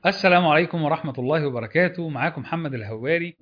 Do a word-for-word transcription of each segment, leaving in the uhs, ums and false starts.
السلام عليكم ورحمة الله وبركاته. معاكم محمد الهواري.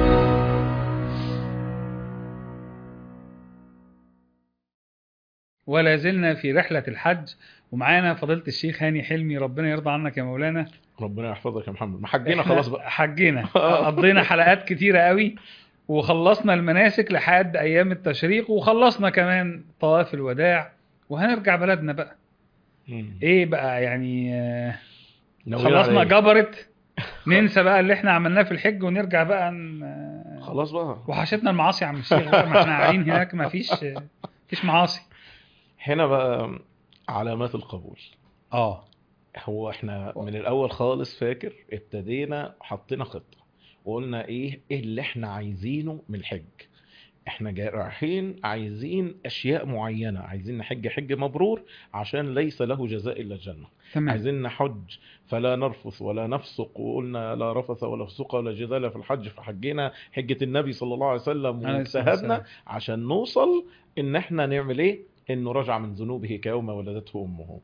ولا زلنا في رحلة الحج، ومعانا فضيلة الشيخ هاني حلمي، ربنا يرضى عنك يا مولانا. ربنا يحفظك يا محمد. ما حجينا خلاص احنا بقى. حجينا، قضينا حلقات كتيرة قوي، وخلصنا المناسك لحد أيام التشريق، وخلصنا كمان طواف الوداع، وهنرجع بلدنا بقى. مم. ايه بقى يعني؟ آه، ناويين على خلصنا ايه؟ جبرت، خ- ننسى بقى اللي احنا عملناه في الحج ونرجع بقى ن... آه، خلاص بقى. وحشتنا المعاصي يا عم الشيخ بقى، ما احنا قاعدين هناك ما فيش فيش معاصي. هنا بقى علامات القبول. اه. هو احنا من الاول خالص فاكر ابتدينا حطينا خطة وقلنا ايه ايه اللي احنا عايزينه من الحج. احنا جاي رايحين عايزين اشياء معينة، عايزين نحج حج مبرور عشان ليس له جزاء الا الجنة. تمام. عايزين نحج فلا نرفث ولا نفسق، وقلنا لا رفث ولا فسوق ولا جدال في الحج، فحجينا حجة النبي صلى الله عليه وسلم عليه الصلاة واجتهدنا والسلام. عشان نوصل ان احنا نعمل ايه، انه رجع من ذنوبه كيوم ولدته امه.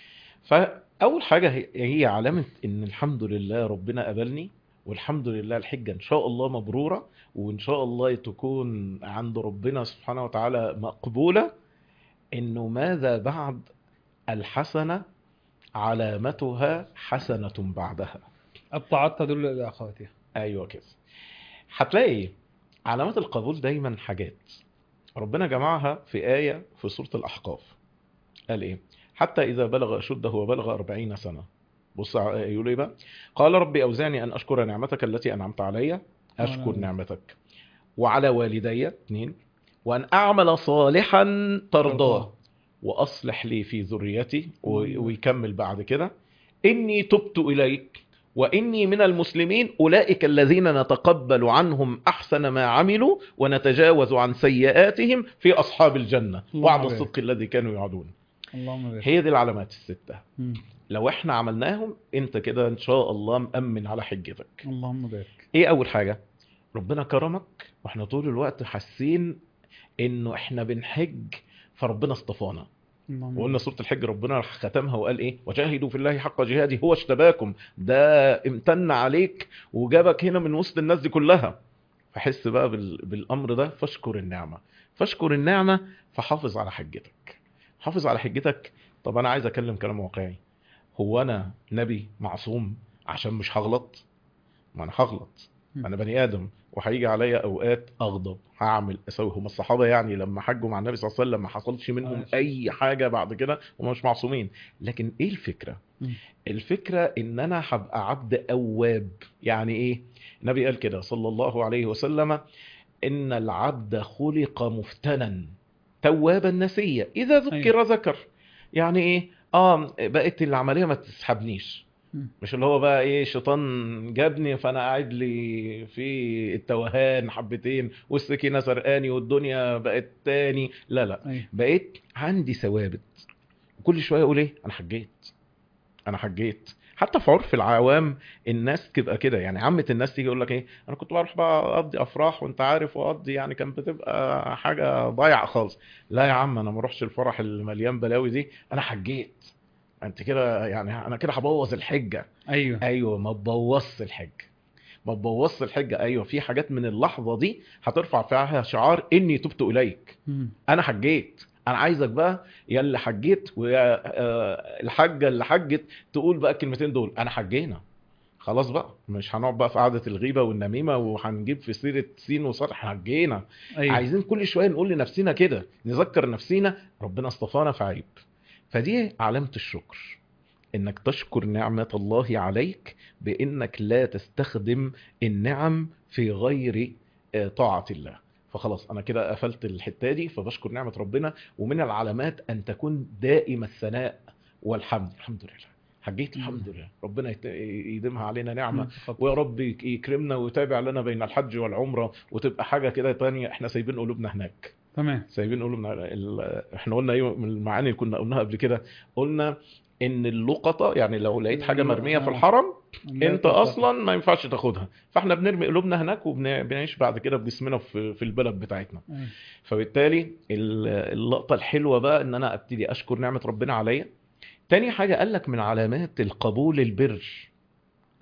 فاول حاجة هي هي علامة ان الحمد لله ربنا قبلني، والحمد لله الحجة ان شاء الله مبرورة، وان شاء الله تكون عند ربنا سبحانه وتعالى مقبولة. انه ماذا بعد الحسنة علامتها حسنة بعدها. الطاعات تدل إلى أخواتها. ايوه كده. هتلاقي علامات القبول دايما حاجات ربنا جمعها في آية في سورة الأحقاف. قال ايه؟ حتى إذا بلغ أشده وبلغ أربعين سنة. بص يقول ايه بقى؟ قال ربي أوزعني أن أشكر نعمتك التي أنعمت علي. أشكر وأنا نعمتك وعلى والدي. اثنين. وأن أعمل صالحا ترضاه ترضاه. وأصلح لي في ذريتي. و- اللهم بارك. ويكمل بعد كده: إني تبت إليك وإني من المسلمين أولئك الذين نتقبل عنهم أحسن ما عملوا ونتجاوز عن سيئاتهم في أصحاب الجنة وعد اللهم الصدق بارك. الذي كانوا يعدون. اللهم هي بارك. دي العلامات الستة. مم. لو احنا عملناهم انت كده ان شاء الله مأمن على حجتك. اللهم بارك. ايه اول حاجة؟ ربنا كرمك واحنا طول الوقت حاسين انه احنا بنحج فربنا اصطفانا. اللهم وقلنا بارك. سورة الحج ربنا ختمها وقال ايه؟ وجاهدوا في الله حق جهاده هو اجتباكم. ده امتن عليك وجابك هنا من وسط الناس دي كلها. فحس بقى بال... بالامر ده، فاشكر النعمة. فاشكر النعمة، فحافظ على حجتك. حافظ على حجتك. طب انا عايز اكلم كلام واقعي. هو انا نبي معصوم عشان مش هغلط؟ ما انا هغلط. مم. انا بني ادم وهيجي عليا اوقات اغضب، هعمل اسوي. هم الصحابه يعني لما حجوا مع النبي صلى الله عليه وسلم ما حصلش منهم عليه الصلاة اي والسلام. حاجه بعد كده، هم مش معصومين. لكن ايه الفكره؟ مم. الفكره ان انا هبقى عبد اواب. يعني ايه؟ النبي قال كده صلى الله عليه وسلم: ان العبد خلق مفتنا توابا نسيا اذا أيوه. ذكر ذكر. يعني ايه؟ اه بقت العمليه ما تسحبنيش. مم. مش اللي هو بقى ايه، شيطان جابني فانا قاعد لي في التوهان حبتين والسكينه سرقاني والدنيا بقت تاني. لا لا، أيوه. بقيت عندي ثوابت. وكل شويه اقول ايه؟ انا حجيت. انا حجيت. حتى في عرف العوام الناس تبقى كده، يعني عامه الناس تيجي يقول لك ايه، انا كنت بروح بقى اقضي افراح وانت عارف، واقضي يعني كانت بتبقى حاجه ضايعه خالص. لا يا عم، انا ما اروحش الفرح اللي مليان بلاوي دي، انا حجيت. انت كده يعني انا كده هبوظ الحجه. أيوه. ايوه، ما تبوظش الحج. ما تبوظش الحجه. ايوه، في حاجات من اللحظه دي هترفع فيها شعار اني تبت اليك. مم. انا حجيت. انا عايزك بقى يا اللي حجيت ويا آه، الحاجه اللي حجت تقول بقى الكلمتين دول: انا حجينا. خلاص بقى، مش هنقعد بقى في قعده الغيبه والنميمه وهنجيب في سيره سين وصاد. احنا حجينا. أيوه. عايزين كل شويه نقول لنفسنا كده، نذكر نفسنا ربنا اصطفانا في عيب. فدي علامه الشكر، انك تشكر نعمة الله عليك بانك لا تستخدم النعم في غير آه، طاعة الله. فخلاص انا كده قفلت الحتة دي، فبشكر نعمة ربنا. ومن العلامات ان تكون دائم الثناء والحمد. الحمد لله حجيت، مم. الحمد لله، ربنا يت- يديمها علينا نعمة. يتقبل. ويا رب يك- يكرمنا ويتابع لنا بين الحج والعمرة، وتبقى حاجة كده تانية. احنا سايبين قلوبنا هناك. تمام. سايبين قلوبنا ال... احنا قلنا ايه من المعاني اللي كنا قلناها قبل كده؟ قلنا ان اللقطة، يعني لو لقيت حاجة ال- مرمية في آه. الحرم لا انت تلتقط. اصلا ما ينفعش تاخدها. فاحنا بنرمي قلوبنا هناك وبنعيش بعد كده بجسمنا في في البلد بتاعتنا. أيوه. فبالتالي ال- اللقطة الحلوة بقى ان انا ابتدي اشكر نعمة ربنا عليا. تاني حاجة قال لك من علامات القبول البر.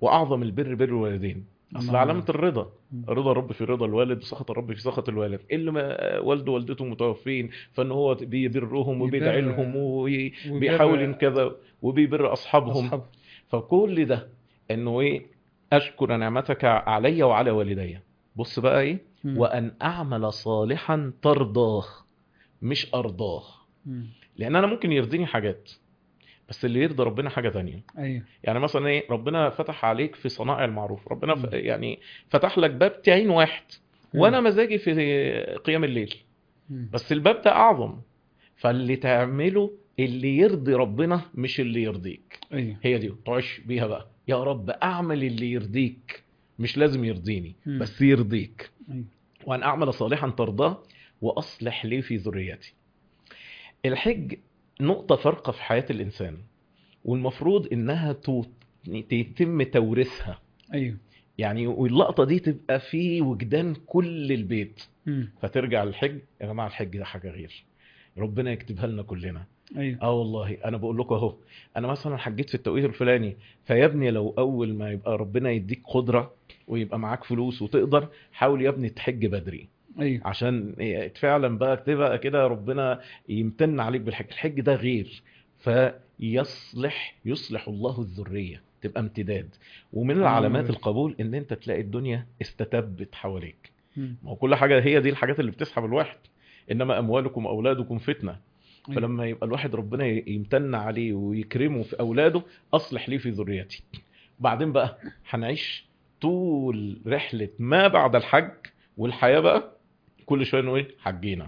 واعظم البر بر الوالدين. اصل الله. علامه الرضا، مم. رضا الرب في رضا الوالد وسخط الرب في سخط الوالد. اللي ما والده ووالدته متوفين فان هو بيبرهم وبيدعي يبر لهم وبيحاول ويبر كذا وبيبر اصحابهم. أصحابه. فكل ده انه ايه؟ اشكر نعمتك علي وعلى والدي. بص بقى ايه؟ مم. وان اعمل صالحا ترضاه، مش ارضاه. مم. لان انا ممكن يرضيني حاجات، بس اللي يرضي ربنا حاجة تانية. أيوه. يعني مثلا ايه؟ ربنا فتح عليك في صنائع المعروف، ربنا ف... مم. يعني فتح لك باب تعين واحد، وانا مم. مزاجي في قيام الليل، مم. بس الباب ده اعظم. فاللي تعمله اللي يرضي ربنا مش اللي يرضيك. أيوه. هي دي تعيش بيها بقى، يا رب اعمل اللي يرضيك، مش لازم يرضيني مم. بس يرضيك. أيوه. وان اعمل صالحا ترضاه واصلح لي في ذريتي. الحج نقطة فارقة في حياة الانسان، والمفروض انها تو- يتم توريثها. أيوه. يعني واللقطة دي تبقى في وجدان كل البيت. مم. فترجع الحج، يا جماعة الحج ده حاجة غير، ربنا يكتبها لنا كلنا. أيوه. اه والله انا بقول لكم اهو، انا مثلا حجيت في التوقيت الفلاني، فيا ابني لو اول ما يبقى ربنا يديك قدرة ويبقى معاك فلوس وتقدر، حاول يا ابني تحج بدري، أيوه. عشان فعلا بقى تبقى كده ربنا يمتن عليك بالحج. الحج ده غير. فيصلح يصلح الله الذرية، تبقى امتداد. ومن اللهم العلامات بارك. القبول ان انت تلاقي الدنيا استتبت حواليك. مم. ما هو كل حاجة هي دي الحاجات اللي بتسحب الواحد. انما اموالكم واولادكم فتنة. أيوه. فلما يبقى الواحد ربنا يمتن عليه ويكرمه في اولاده، اصلح لي في ذريتي. بعدين بقى هنعيش طول رحلة ما بعد الحج والحياة بقى، كل شوية نقول حجينا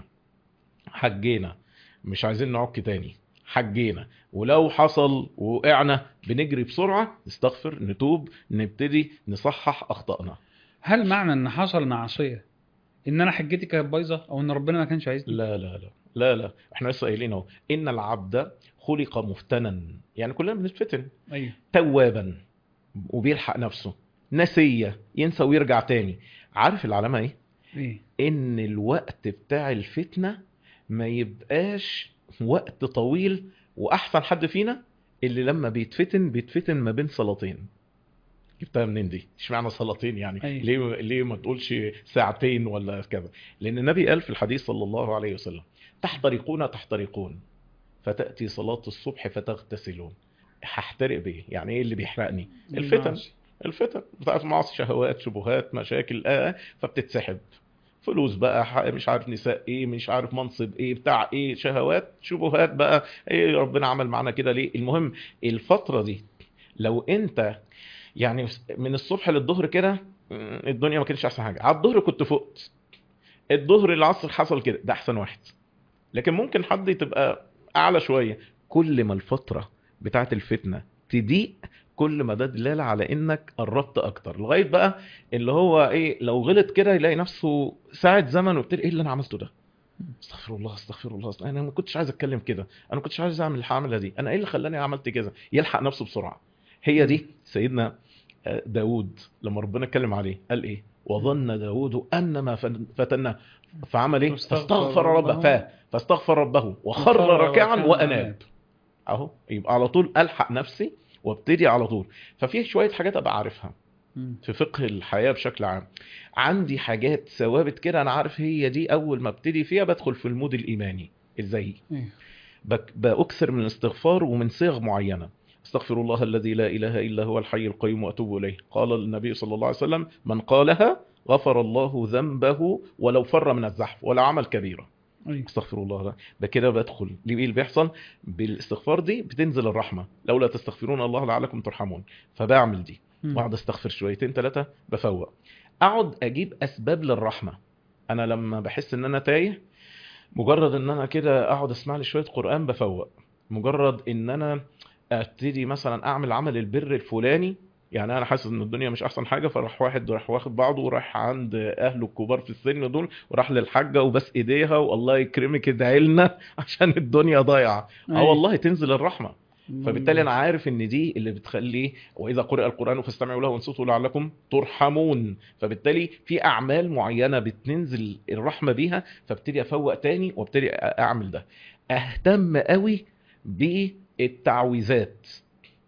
حجينا، مش عايزين نعك تاني، حجينا. ولو حصل وقعنا بنجري بسرعة، نستغفر، نتوب، نبتدي نصحح أخطائنا. هل معنى إن حصل معصية إن أنا حجتي كانت بايظة أو إن ربنا ما كانش عايزني؟ لا لا لا لا لا، احنا لسه قايلين اهو، ان العبد خلق مفتنا. يعني كلنا بنتفتن. أيوه. توابا، وبيلحق نفسه. نسية، ينسى ويرجع تاني. عارف العلامة ايه؟ إيه؟ ان الوقت بتاع الفتنة ما يبقاش وقت طويل. واحسن حد فينا اللي لما بيتفتن بيتفتن ما بين صلاتين. جبتها منين دي؟ اشمعنى صلاتين يعني؟ أيوه. ليه ليه ما تقولش ساعتين ولا كذا؟ لان النبي قال في الحديث صلى الله عليه وسلم: تحترقون تحترقون فتأتي صلاة الصبح فتغتسلون. هحترق بيه، يعني ايه اللي بيحرقني؟ الفتن. المعاصي. الفتن بتاعت معاصي، شهوات، شبهات، مشاكل، اه فبتتسحب. فلوس بقى، ح- مش عارف نساء ايه، مش عارف منصب ايه، بتاع ايه، شهوات، شبهات بقى. ايه ربنا عمل معانا كده ليه؟ المهم الفترة دي لو انت يعني من الصبح للظهر كده، م، الدنيا ما كانتش احسن حاجة، على الظهر كنت فقت، الظهر العصر حصل كده، ده احسن واحد. لكن ممكن حد تبقى اعلى شوية. كل ما الفترة بتاعت الفتنة تضيق، كل ما ده دلالة على انك قربت اكتر، لغاية بقى اللي هو ايه، لو غلط كده يلاقي نفسه ساعة زمن وبتقول ايه اللي انا عملته ده؟ استغفر الله استغفر الله، انا ما كنتش عايز اتكلم كده، انا ما كنتش عايز اعمل الحملة دي، انا ايه اللي خلاني عملت كده؟ يلحق نفسه بسرعة. هي دي سيدنا آه، داود لما ربنا اتكلم عليه قال ايه؟ وظن داود انما فن- فتناه فعمل ايه؟ فاستغفر ربه، ف فاستغفر ربه وخر وخر راكعا ركعا واناب. وأناب. اهو يبقى على طول الحق نفسي وابتدي على طول. ففي شويه حاجات ابقى عارفها مم. في فقه الحياه بشكل عام. عندي حاجات ثوابت كده انا عارف هي دي، اول ما ابتدي فيها بدخل في المود الايماني. ازاي؟ أيوه. بك- باكثر من الاستغفار ومن صيغ معينه. استغفر الله الذي لا اله الا هو الحي القيوم واتوب اليه. قال النبي صلى الله عليه وسلم: من قالها غفر الله ذنبه ولو فر من الزحف ولا عمل كبيره. أيوه. استغفر الله ده ده كده بدخل ليه. ايه اللي بيحصل بالاستغفار دي؟ بتنزل الرحمه، لولا تستغفرون الله لعلكم ترحمون. فبعمل دي مم. واقعد استغفر شويتين ثلاثه، بفوق. اقعد اجيب اسباب للرحمه. انا لما بحس ان انا تايه، مجرد ان انا كده اقعد اسمع لي شويه قران بفوق. مجرد ان انا ابتدي مثلا اعمل عمل البر الفلاني، يعني انا حاسس ان الدنيا مش احسن حاجه، فراح واحد راح واخد بعضه وراح عند اهله الكبار في السن دول، وراح للحاجه وبس ايديها والله يكرمك ادعي لنا عشان الدنيا ضايعه. اه أيوه. والله تنزل الرحمه. اللهم فبالتالي انا بارك. عارف ان دي اللي بتخليه واذا قرئ القران فاستمعوا له وانصتوا لعلكم ترحمون. فبالتالي في اعمال معينه بتنزل الرحمه بيها، فابتدي افوق تاني وابتدي اعمل ده. اهتم قوي بالتعويذات.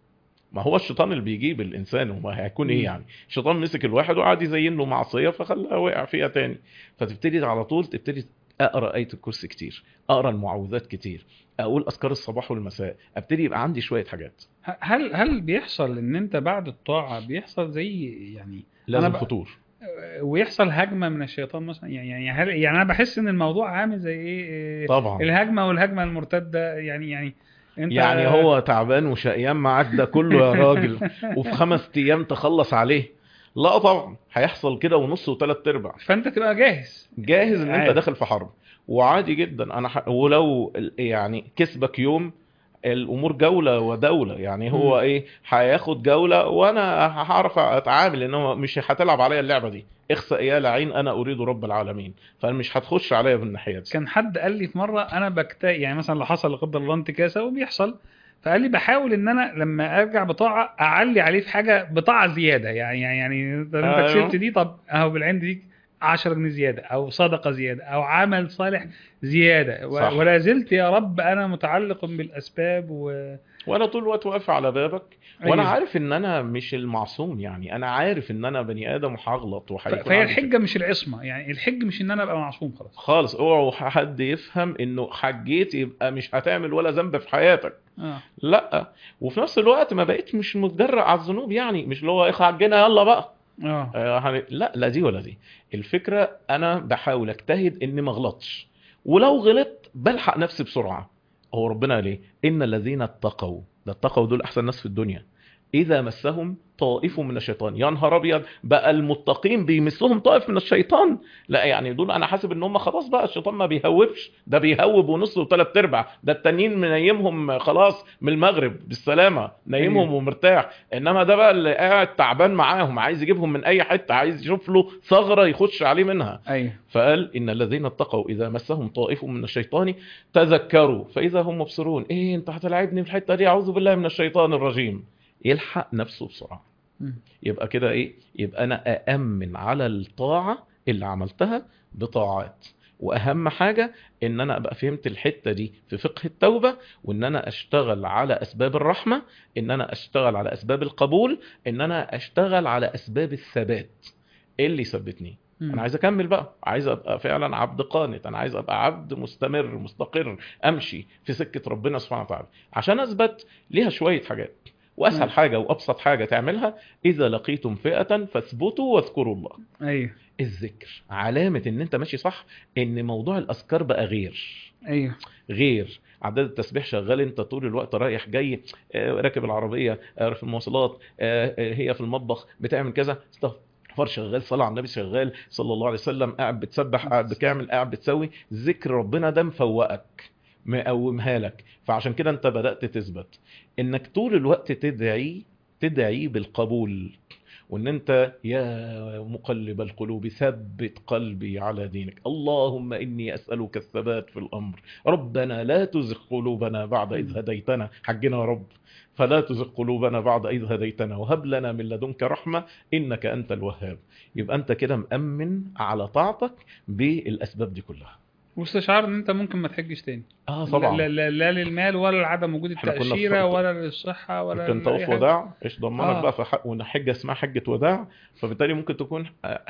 ما هو الشيطان اللي بيجيب الانسان، وما هيكون ايه مم. يعني؟ الشيطان مسك الواحد وقعد يزين له معصيه فخلاه وقع فيها تاني. فتبتدي على طول تبتدي اقرا ايه الكرسي كتير، اقرا المعوذات كتير، اقول اذكار الصباح والمساء، ابتدي يبقى عندي شويه حاجات. ه- هل هل بيحصل ان انت بعد الطاعة بيحصل زي يعني انا لازم ب... فطور. ويحصل هجمة من الشيطان مثلا، يعني يعني هل يعني انا بحس ان الموضوع عامل زي ايه إيه، طبعا. الهجمة والهجمة المرتدة، يعني يعني انت يعني هو تعبان وشقيان معاك ده كله يا راجل، وفي خمس ايام تخلص عليه؟ لا طبعا، هيحصل كده ونص وثلاث ارباع. فانت تبقى جاهز جاهز ان انت عارف. داخل في حرب. وعادي جدا انا ح... ولو ال- يعني كسبك يوم، الامور جولة ودولة، يعني هو مم. ايه، هياخد جولة وانا هعرف اتعامل، انه مش هتلعب عليا اللعبة دي، اخسأ يا لعين انا اريد رب العالمين، فمش هتخش عليا بالناحية دي. كان حد قال لي في مره انا بكتا يعني مثلا لو حصل لا قدر الله انتكاسه وبيحصل، فقال لي بحاول ان انا لما ارجع بطاعه اعلي عليه في حاجه بطاعه زياده، يعني يعني يعني طب انت كسبت ايوه. دي، طب اهو بالعند دي عشرة جنيه زياده او صدقه زياده او عمل صالح زياده، و- صح. ولا زلت يا رب انا متعلق بالاسباب و... وانا طول الوقت واقف على بابك، وانا ايوه. عارف ان انا مش المعصوم، يعني انا عارف ان انا بني ادم وهغلط ف- وهيكون فهي عندي مشاكل. الحجه مش العصمه، يعني الحج مش ان انا ابقى معصوم خلاص. خالص، اوعوا حد يفهم انه حجيت يبقى مش هتعمل ولا ذنب في حياتك. اه. لا. وفي نفس الوقت ما بقيت مش متجرأ على الذنوب، يعني مش اللي هو ايه حجينا يلا بقى. اه. آه، هن- لا لا دي ولا دي. الفكرة انا بحاول اجتهد اني ما اغلطش، ولو غلطت بلحق نفسي بسرعة. هو ربنا قال ايه؟ ان الذين اتقوا، ده اتقوا دول احسن ناس في الدنيا، اذا مسهم طائف من الشيطان. يا نهار ابيض، بقى المتقين بيمسهم طائف من الشيطان؟ لا يعني دول انا حاسب ان هم خلاص بقى الشيطان ما بيهوبش، ده بيهوب ونص وثلاث ارباع، ده التانيين منيمهم خلاص من المغرب بالسلامه، ايوه. نايمهم ومرتاح. انما ده بقى اللي قاعد تعبان معاهم، عايز يجيبهم من اي حته، عايز يشوف له ثغره يخش عليه منها. ايوه. فقال ان الذين اتقوا اذا مسهم طائف من الشيطان تذكروا فاذا هم مبصرون. ايه انت هتلاعبني في الحته دي؟ اعوذ بالله من الشيطان الرجيم. يلحق نفسه بسرعه. مم. يبقى كده ايه؟ يبقى انا أأمن على الطاعة اللي عملتها بطاعات. واهم حاجة ان انا ابقى فهمت الحتة دي في فقه التوبة، وان انا اشتغل على اسباب الرحمة، ان انا اشتغل على اسباب القبول، ان انا اشتغل على اسباب الثبات. ايه اللي يثبتني؟ انا مم. عايز اكمل بقى، عايز ابقى فعلا عبد قانت، انا عايز ابقى عبد مستمر مستقر، امشي في سكة ربنا سبحانه وتعالى. عشان اثبت ليها شوية حاجات. واسهل ايوه. حاجة وابسط حاجة تعملها، إذا لقيتم فئة فاثبتوا واذكروا الله. ايوه. الذكر علامة إن أنت ماشي صح، إن موضوع الأذكار بقى غير. ايوه. غير عدد التسبيح شغال، أنت طول الوقت رايح جاي، آه، راكب العربية، آه، في المواصلات، آه، آه، هي في المطبخ بتعمل كذا، استغفر شغال، صلاة على النبي شغال صلى الله عليه وسلم، قاعد بتسبح، قاعد بتعمل، قاعد بتسوي ذكر ربنا، ده مفوقك مقومها لك. فعشان كده أنت بدأت تثبت إنك طول الوقت تدعي، تدعي بالقبول، وان انت يا مقلب القلوب ثبت قلبي على دينك، اللهم اني اسالك الثبات في الامر، ربنا لا تزغ قلوبنا بعد اذ هديتنا، حجنا يا رب، فلا تزغ قلوبنا بعد اذ هديتنا وهب لنا من لدنك رحمه انك انت الوهاب. يبقى انت كده مأمن على طاعتك بالاسباب دي كلها. واستشعار ان انت ممكن ما تحجش تاني، اه لا طبعا. لا لا, لا للمال ولا لعدم وجود احنا كنا التأشيرة في ولا للصحة ولا كان لأي طواف حاجة. وداع، ايش ضمنك بقى اه. في حق وان حجه اسمها حجه وداع؟ فبالتالي ممكن تكون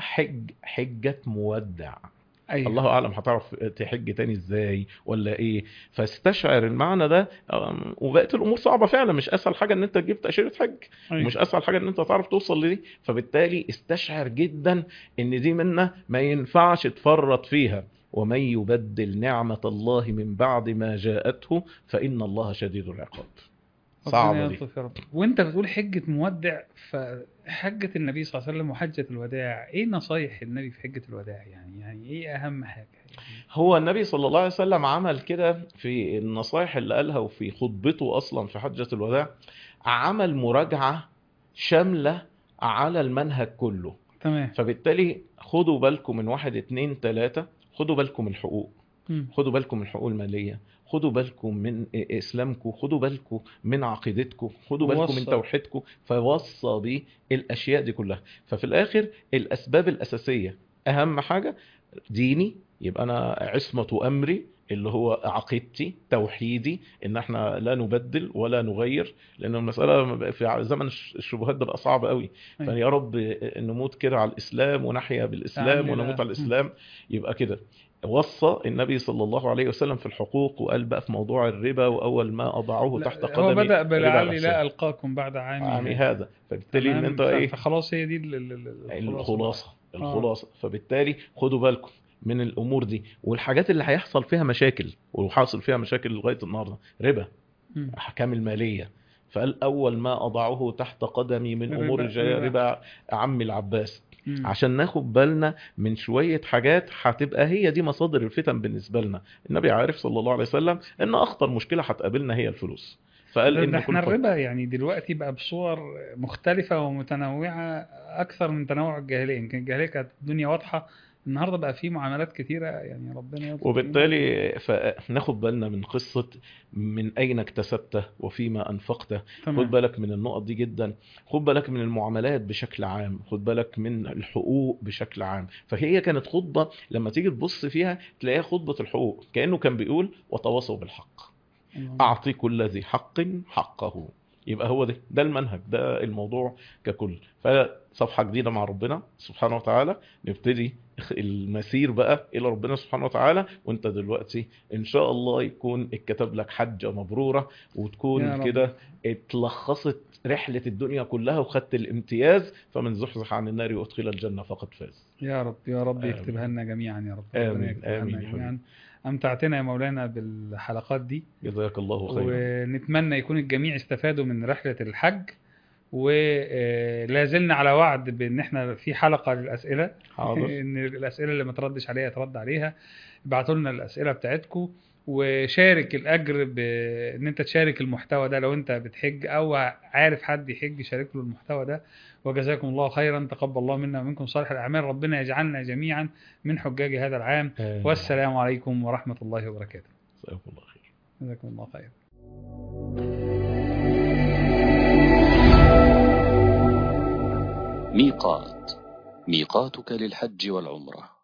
حج حجه مودع. ايوه. الله اعلم هتعرف تحج تاني ازاي ولا ايه. فاستشعر المعنى ده. أم، وبقت الامور صعبه فعلا، مش اسهل حاجه ان انت تجيب تاشيره حج، ايوه. ومش اسهل حاجه ان انت تعرف توصل لدي. فبالتالي استشعر جدا ان دي منه ما ينفعش تفرط فيها. ومن يبدل نعمه الله من بعد ما جاءته فان الله شديد العقاب. ربنا صعبه دي. يلطف يا رب. وانت بتقول حجة مودع، فحجة النبي صلى الله عليه وسلم وحجة الوداع، ايه نصايح النبي في حجة الوداع؟ يعني يعني ايه اهم حاجة يعني؟ هو النبي صلى الله عليه وسلم عمل كده في النصائح اللي قالها وفي خطبته أصلا في حجة الوداع، عمل مراجعة شاملة على المنهج كله. تمام. فبالتالي خدوا بالكم من واحد اتنين تلاتة، خدوا بالكم من الحقوق، مم. خدوا بالكم من الحقوق المالية، خدوا بالكم من إسلامكم، خدوا بالكم من عقيدتكم، خدوا بالكم من ووصى. توحيدكم. فوصى بالأشياء دي كلها. ففي الآخر الأسباب الأساسية، أهم حاجة ديني، يبقى أنا عصمة أمري اللي هو عقيدتي توحيدي، ان احنا لا نبدل ولا نغير، لان المساله في زمن الشبهات بتبقى صعبه قوي. أيوة. فيا رب نموت كده على الاسلام ونحيا بالاسلام تعالي ونموت بقى. على الاسلام. يبقى كده وصى النبي صلى الله عليه وسلم في الحقوق، وقال بقى في موضوع الربا: واول ما اضعوه تحت لا هو قدمي بدأ ربا بلعلي الاحسان. لا ألقاكم بعد عامي عامي هذا. هذا، فبالتالي ان تمام. انت ف- ايه فخلاص هي دي ال- ال- ال- الخلاصة بقى. الخلاصة اه الخلاصة فبالتالي خدوا بالكم من الامور دي، والحاجات اللي هيحصل فيها مشاكل وحاصل فيها مشاكل لغاية النهاردة: ربا، مم. احكام المالية. فقال اول ما اضعه تحت قدمي من امور ربا الجاهلية ربا. ربا عمي العباس. مم. عشان ناخد بالنا من شوية حاجات هتبقى هي دي مصادر الفتن بالنسبة لنا. النبي عارف صلى الله عليه وسلم ان اخطر مشكلة هتقابلنا هي الفلوس، فقال ده, ده ان احنا كل ف... الربا يعني دلوقتي بقى بصور مختلفة ومتنوعة أكثر من تنوع الجاهلية. يمكن الجاهلية كانت الدنيا واضحة، النهاردة بقى في معاملات كتيرة، يعني ربنا يلطف فينا. وبالتالي فناخد بالنا من قصة من أين اكتسبته وفيما أنفقته. خد تمام. بالك من النقط دي جدا. خد بالك من المعاملات بشكل عام، خد بالك من الحقوق بشكل عام. فهي كانت خطبة لما تيجي تبص فيها تلاقيها خطبة الحقوق، كأنه كان بيقول: وتواصوا بالحق، اللهم أعطي كل ذي حق حقه. يبقى هو ده ده المنهج، ده الموضوع ككل. فصفحة جديدة مع ربنا سبحانه وتعالى، نبتدي المسير بقى إلى ربنا سبحانه وتعالى. وانت دلوقتي إن شاء الله يكون اتكتب لك حجة مبرورة، وتكون يا رب. كده اتلخصت رحلة الدنيا كلها وخدت الامتياز، فمن زحزح عن النار وادخل الجنة فقد فاز. يا رب يا رب يكتبها آمين لنا جميعا يا رب. ربنا آمين يكتبها آمين لنا يا حبيبي. جميعا. أمتعتنا يا مولانا بالحلقات دي، جزاك الله خيرا. ونتمنى يكون الجميع استفادوا من رحلة الحج. ولا زلنا على وعد بان احنا في حلقة للأسئلة حاضر. ان الأسئلة اللي ما تردش عليها ترد عليها. ابعتوا لنا الأسئلة بتاعتكم، وشارك الأجر بان انت تشارك المحتوى ده. لو انت بتحج او عارف حد يحج شارك له المحتوى ده. وجزاكم الله خيرا، تقبل الله منا ومنكم صالح الأعمال. ربنا يجعلنا جميعا من حجاج هذا العام. آمين. والسلام عليكم ورحمة الله وبركاته. جزاكم الله خير. جزاكم الله خير. ميقات، ميقاتك للحج والعمرة.